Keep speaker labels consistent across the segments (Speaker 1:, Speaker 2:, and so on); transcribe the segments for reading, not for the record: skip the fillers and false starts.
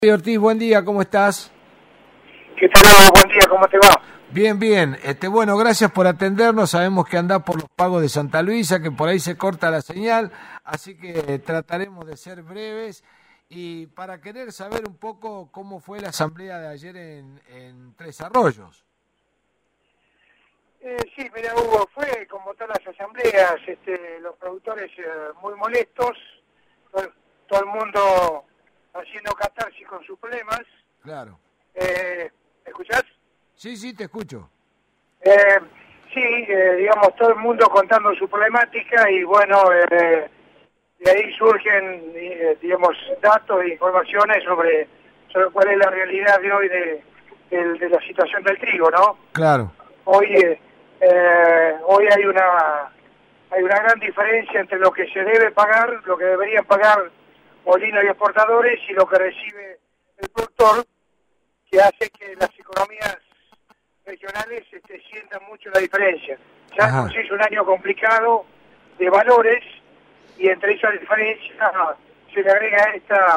Speaker 1: Ortiz, buen día, ¿cómo estás?
Speaker 2: ¿Qué tal? Buen día, ¿cómo te va?
Speaker 1: Bien, bien. Bueno, gracias por atendernos. Sabemos que andás por los pagos de Santa Luisa, que por ahí se corta la señal, así que trataremos de ser breves. Y para querer saber un poco cómo fue la asamblea de ayer en Tres Arroyos.
Speaker 2: Sí, mira, Hugo, fue como todas las asambleas, los productores muy molestos, todo el mundo haciendo catarsis con sus problemas.
Speaker 1: Claro.
Speaker 2: ¿Me escuchás?
Speaker 1: Sí, te escucho.
Speaker 2: Sí, digamos, todo el mundo contando su problemática y bueno, de ahí surgen, digamos, datos e informaciones sobre cuál es la realidad de hoy de la situación del trigo, ¿no?
Speaker 1: Claro.
Speaker 2: Hoy hay una gran diferencia entre lo que se debe pagar, lo que deberían pagar molinos y exportadores y lo que recibe el productor, que hace que las economías regionales sientan mucho la diferencia. Ya es un año complicado de valores y entre esa diferencia se le agrega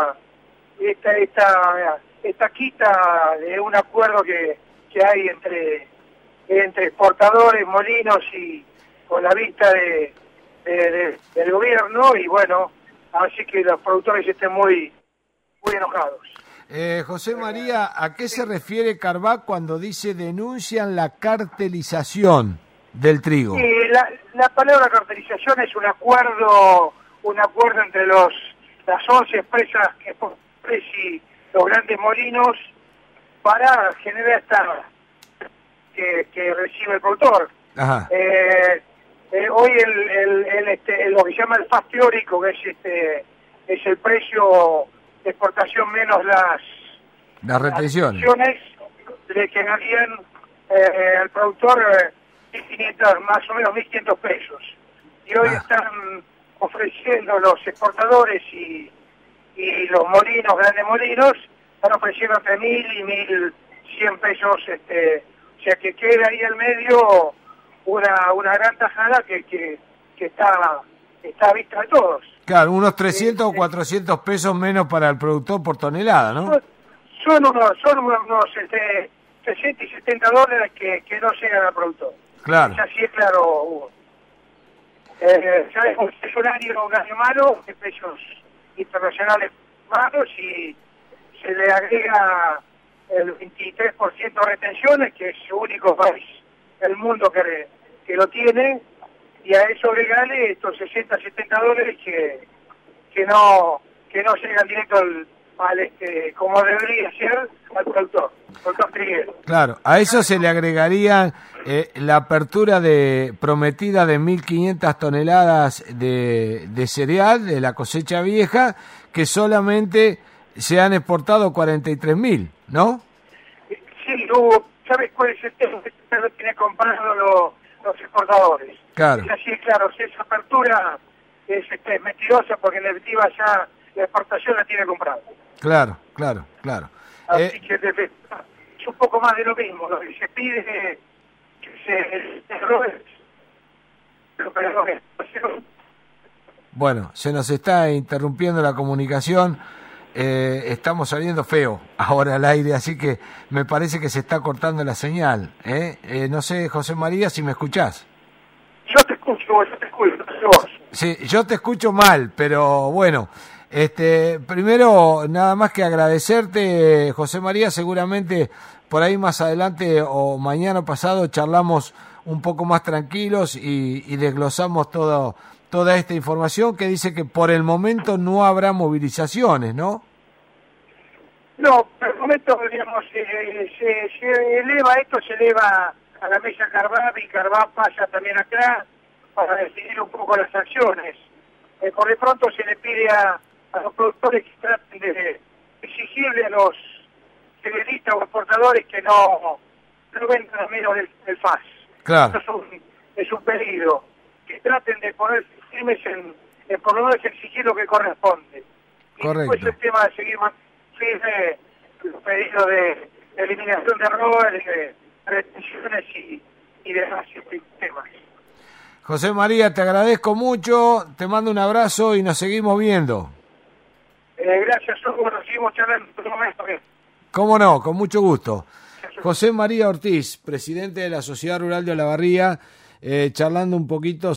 Speaker 2: esta quita de un acuerdo que hay entre exportadores, molinos y con la vista del gobierno y bueno, así que los productores estén muy enojados.
Speaker 1: José María, ¿a qué se refiere Carbá cuando dice denuncian la cartelización del trigo?
Speaker 2: La palabra cartelización es un acuerdo entre las 11 empresas y los grandes molinos para generar que recibe el productor.
Speaker 1: Ajá.
Speaker 2: Hoy lo que se llama el FAS teórico, que es el precio de exportación menos las
Speaker 1: retenciones,
Speaker 2: le quedarían al productor 1.500, más o menos 1.500 pesos. Y hoy están ofreciendo los exportadores y los molinos, grandes molinos, están ofreciendo entre 1.000 y 1.100 pesos, o sea que queda ahí al medio una gran tajada que está a vista de todos.
Speaker 1: Claro, unos 300 o 400 pesos menos para el productor por tonelada, ¿no?
Speaker 2: Son unos 60 y 70 dólares que no llegan al productor.
Speaker 1: Claro.
Speaker 2: Así es claro, Hugo. Sabemos que es un año malo, de precios internacionales malos y se le agrega el 23% de retenciones, que es el único país del mundo que lo tiene, y a eso agregale estos 60, 70 dólares que no llegan directo al como debería ser al productor triguero.
Speaker 1: Claro, a eso se le agregaría la apertura prometida de 1.500 toneladas de cereal de la cosecha vieja, que solamente se han exportado 43.000, ¿no?
Speaker 2: Sí, ¿sabes cuál es el tema? Que lo tiene comprado los exportadores.
Speaker 1: Claro.
Speaker 2: Y así es claro, si esa apertura es mentirosa porque en definitiva ya la exportación la tiene comprada.
Speaker 1: Claro.
Speaker 2: Así que es un poco más de lo mismo, lo que se pide que se errores.
Speaker 1: Bueno, se nos está interrumpiendo la comunicación, estamos saliendo feo ahora al aire, así que me parece que se está cortando la señal. No sé, José María, si me escuchás.
Speaker 2: Yo te escucho, no sé vos.
Speaker 1: Sí, yo te escucho mal, pero bueno, primero nada más que agradecerte, José María, seguramente por ahí más adelante o mañana o pasado charlamos un poco más tranquilos y desglosamos toda esta información que dice que por el momento no habrá movilizaciones, ¿no?
Speaker 2: No, por el momento, digamos, se eleva a la mesa Carbá y Carbá pasa también acá para definir un poco las acciones. Por de pronto se le pide a los productores que traten de exigirle a los periodistas o exportadores que no vendan a menos del FAS.
Speaker 1: Claro.
Speaker 2: Eso es un pedido. Que traten de ponerse firmes en por lo menos exigir lo que corresponde.
Speaker 1: Correcto.
Speaker 2: Y después el tema de seguir más firme los pedidos de eliminación de errores, de retenciones y demás temas.
Speaker 1: José María, te agradezco mucho, te mando un abrazo y nos seguimos viendo.
Speaker 2: Gracias, Hugo, seguimos charlando en otro momento.
Speaker 1: Cómo no, con mucho gusto. José María Ortiz, presidente de la Sociedad Rural de Olavarría, charlando un poquito